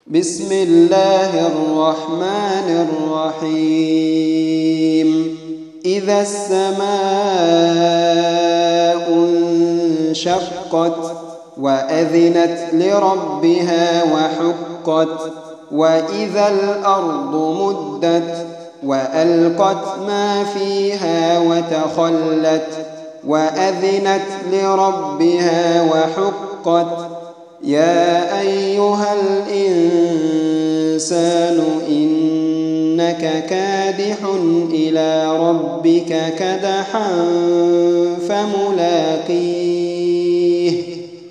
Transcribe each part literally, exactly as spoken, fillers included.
بسم الله الرحمن الرحيم إذا السماء انشقت وأذنت لربها وحقت وإذا الأرض مدت وألقت ما فيها وتخلت وأذنت لربها وحقت يا أيها الإنسان إنك كادح إلى ربك كدحا فملاقيه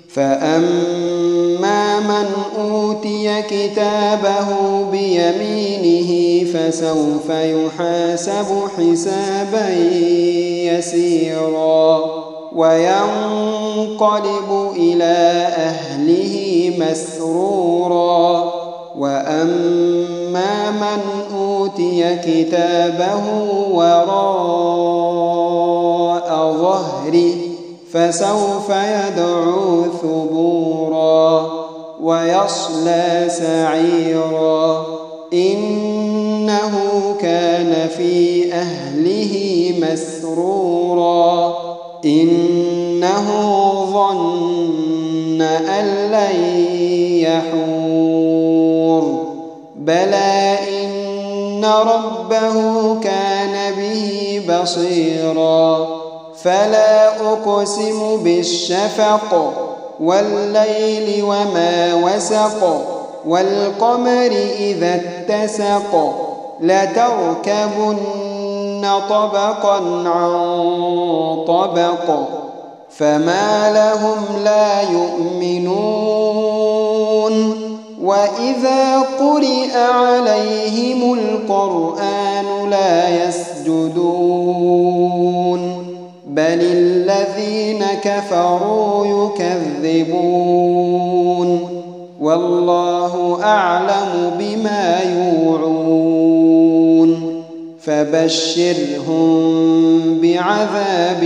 فأما من أوتي كتابه بيمينه فسوف يحاسب حسابا يسيرا وينقلب إلى أهله مسرورا وأما من أوتي كتابه وراء ظهره فسوف يدعو ثبورا ويصلى سعيرا إنه كان في أهله مسرورا إنه ظن أن لن يحور بلى إن ربه كان به بصيرا فلا أقسم بالشفق والليل وما وسق والقمر إذا اتسق لتركبن طبقا عن طبق فما لهم لا يؤمنون وإذا قرئ عليهم القرآن لا يسجدون بل الذين كفروا يكذبون والله أعلم بما يوعون فبشرهم بعذاب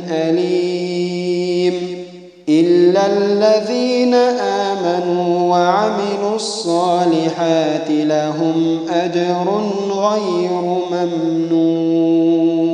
أليم إلا الذين آمنوا وعملوا الصالحات لهم أجر غير ممنون.